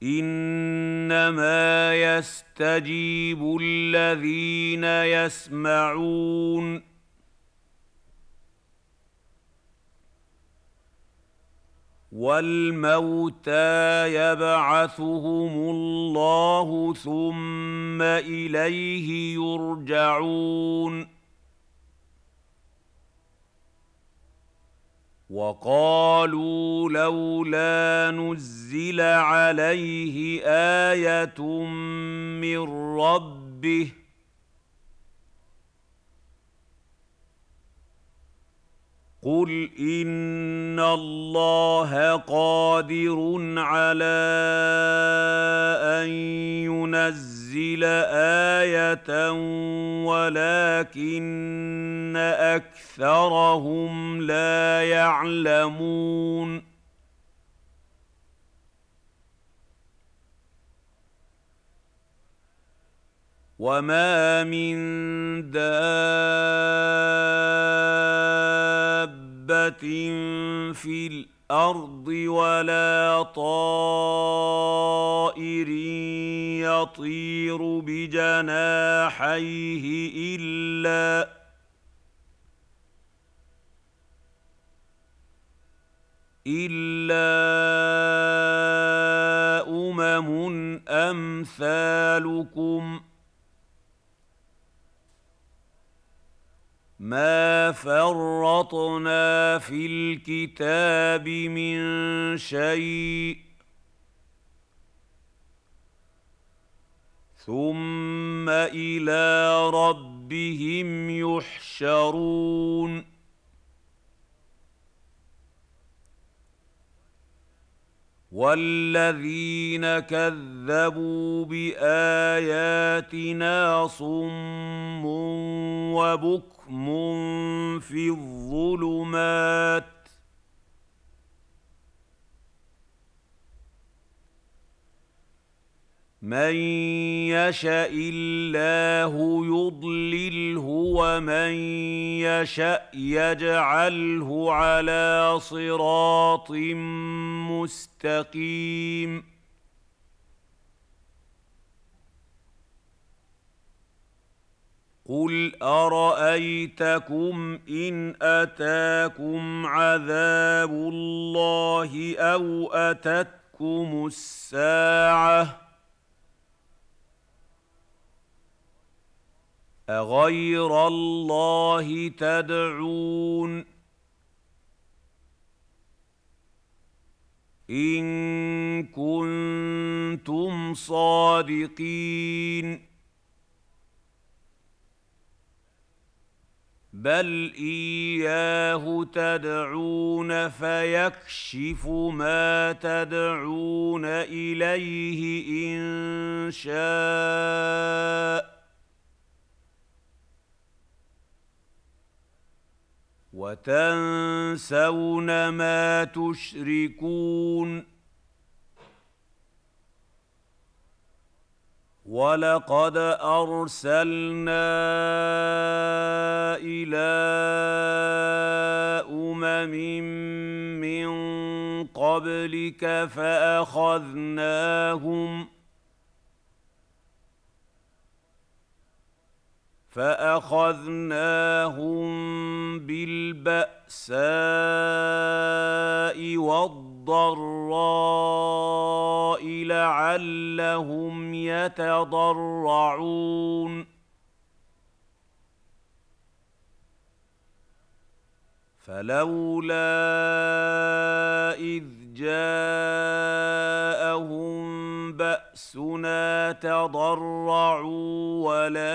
إنما يستجيب الذين يسمعون والموتى يبعثهم الله ثم إليه يرجعون وقالوا لولا نزل عليه آية من ربه قل إن الله قادر على أن ينزل آية ولكن أكثرهم لا يعلمون وما من دابة في الأرض ولا طائر يطير بجناحيه إلا أمم أمثالكم ما فرطنا في الكتاب من شيء ثم إلى ربهم يحشرون والذين كذبوا بآياتنا صم وبكم في الظلمات من يشاء الله يضلله ومن يشاء يجعله على صراط مستقيم قل أرأيتكم إن أتاكم عذاب الله أو أتتكم الساعة أغير الله تدعون إن كنتم صادقين بل إياه تدعون فيكشف ما تدعون إليه إن شاء وتنسون ما تشركون ولقد أرسلنا إلى أمم من قبلك فأخذناهم بالبأساء والضراء لعلهم يتضرعون فلولا إذ جاءهم بأسنا تضرعوا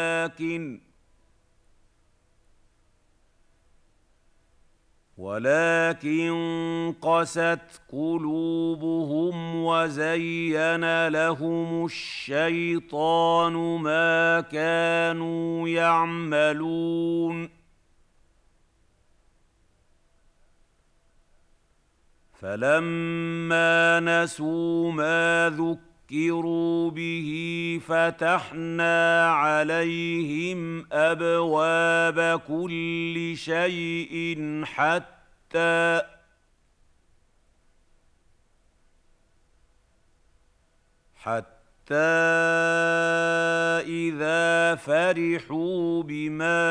ولكن قست قلوبهم وزين لهم الشيطان ما كانوا يعملون فلما نسوا ما ذكروا به فتحنا عليهم أبواب كل شيء حتى إذا فرحوا بما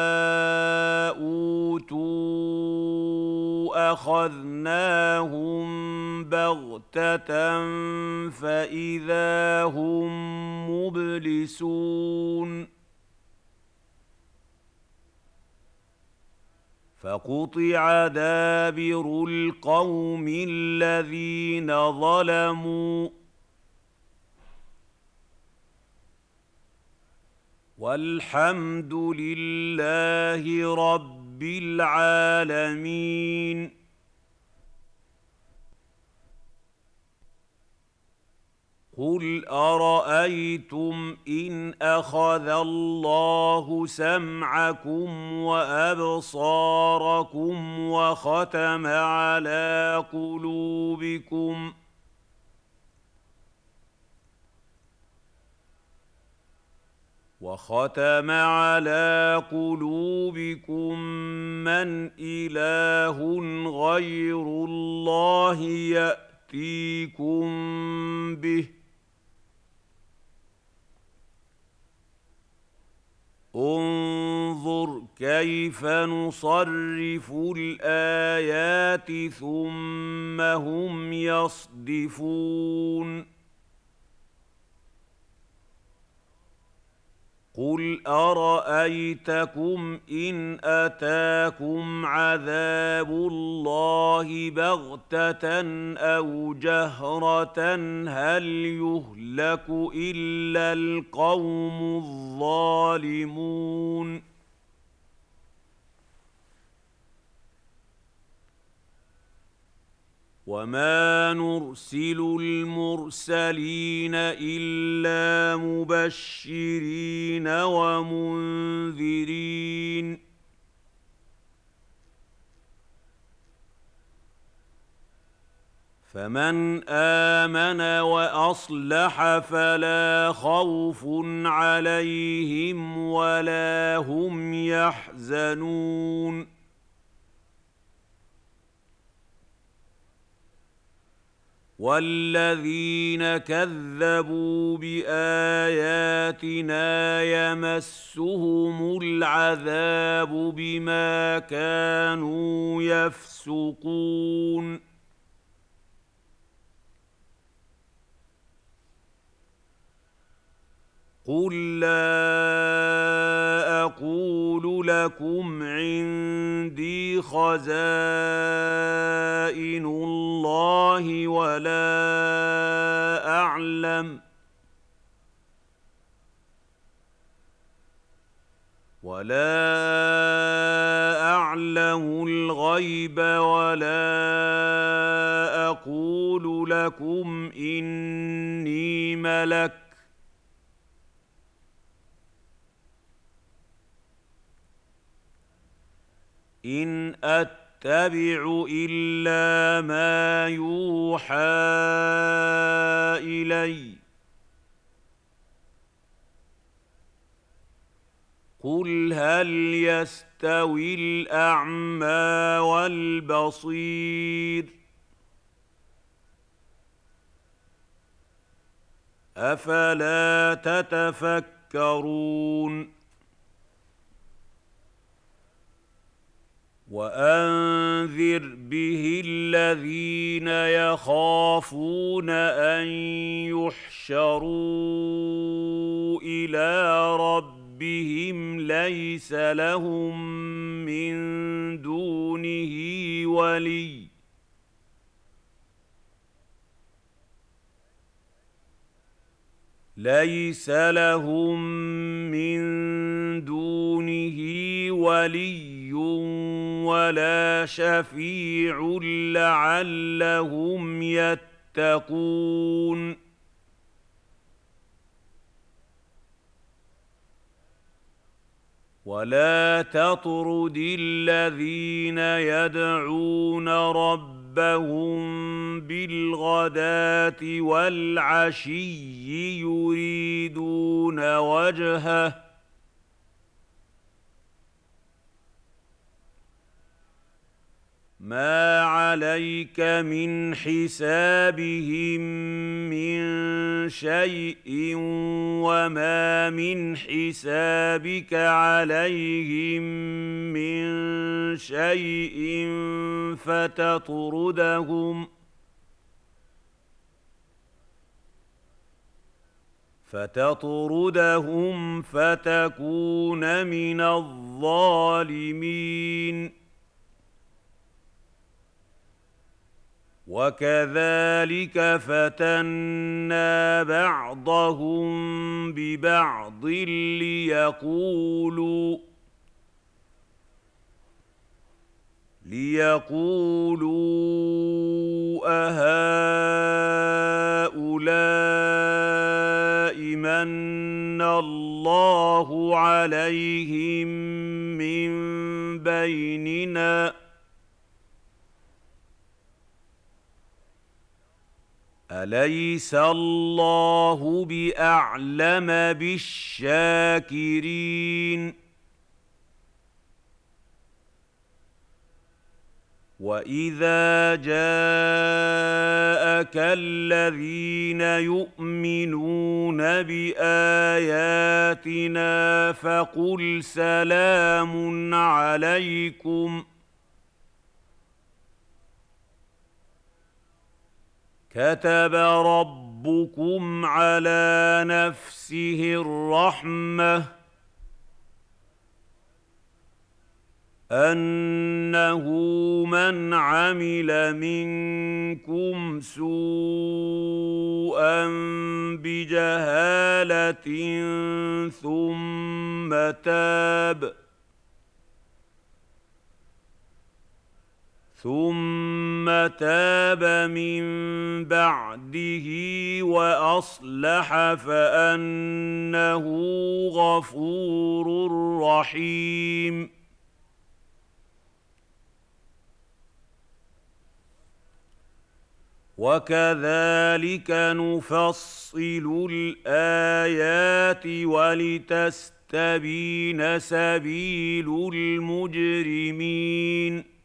أوتوا أخذناهم بغتة فإذا هم مبلسون فقطع دابر القوم الذين ظلموا والحمد لله رب العالمين. قل أرأيتم إن أخذ الله سمعكم وأبصاركم وختم على قلوبكم من إله غير الله يأتيكم به انظر كيف نصرف الآيات ثم هم يصدفون. قل أرأيتكم إن أتاكم عذاب الله بغتة أو جهرة هل يهلك إلا القوم الظالمون. وما نرسل المرسلين إلا مبشرين ومنذرين فمن آمن وأصلح فلا خوف عليهم ولا هم يحزنون. والذين كذبوا بآياتنا يمسهم العذاب بما كانوا يفسقون. قل لا أقول لكم عندي خزائن الله ولا أعلم الغيب ولا أقول لكم إني ملك إن أتبع إلا ما يوحى إلي. قل هل يستوي الأعمى والبصير أفلا تتفكرون. وأنذر به الذين يخافون أن يحشروا إلى ربهم ليس لهم من دونه ولي ولا شفيع لعلهم يتقون. ولا تطرد الذين يدعون ربهم بالغداة والعشي يريدون وجهه ما عليك من حسابهم من شيء وما من حسابك عليهم من شيء فتطردهم فتكون من الظالمين. وكذلك فتنا بعضهم ببعض ليقولوا أهؤلاء من الله عليهم من بيننا أليس الله بأعلم بالشاكرين. وإذا جاءك الذين يؤمنون بآياتنا فقل سلام عليكم كتب ربكم على نفسه الرحمة أنه من عمل منكم سوءا بجهالة ثم تاب من بعده وأصلح فأنه غفور رحيم. وكذلك نفصل الآيات ولتستبين سبيل المجرمين.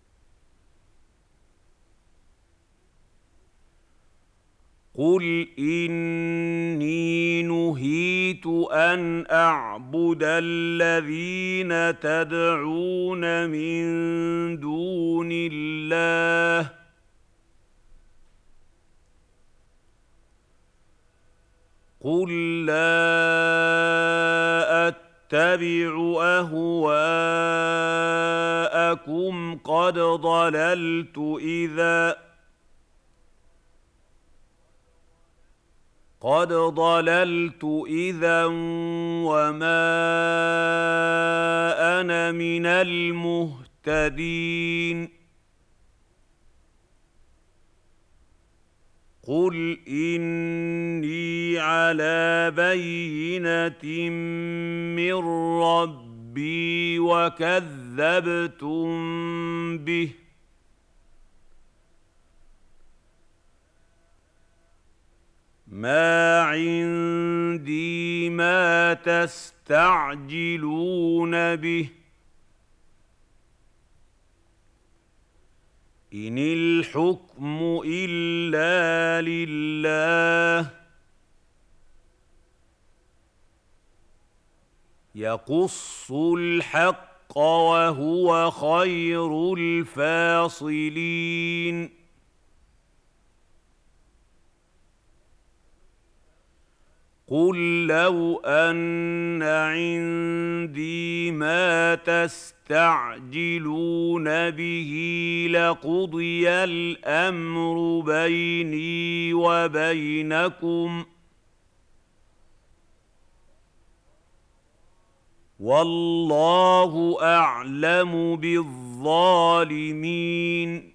قل إني نهيت أن أعبد الذين تدعون من دون الله قل لا أتبع أهواءكم قد ضللت إذا وما أنا من المهتدين. قل إني على بينة من ربي وكذبتم به ما عندي ما تستعجلون به إن الحكم إلا لله يقص الحق وهو خير الفاصلين. قل لو أن عندي ما تستعجلون به لقضي الأمر بيني وبينكم والله أعلم بالظالمين.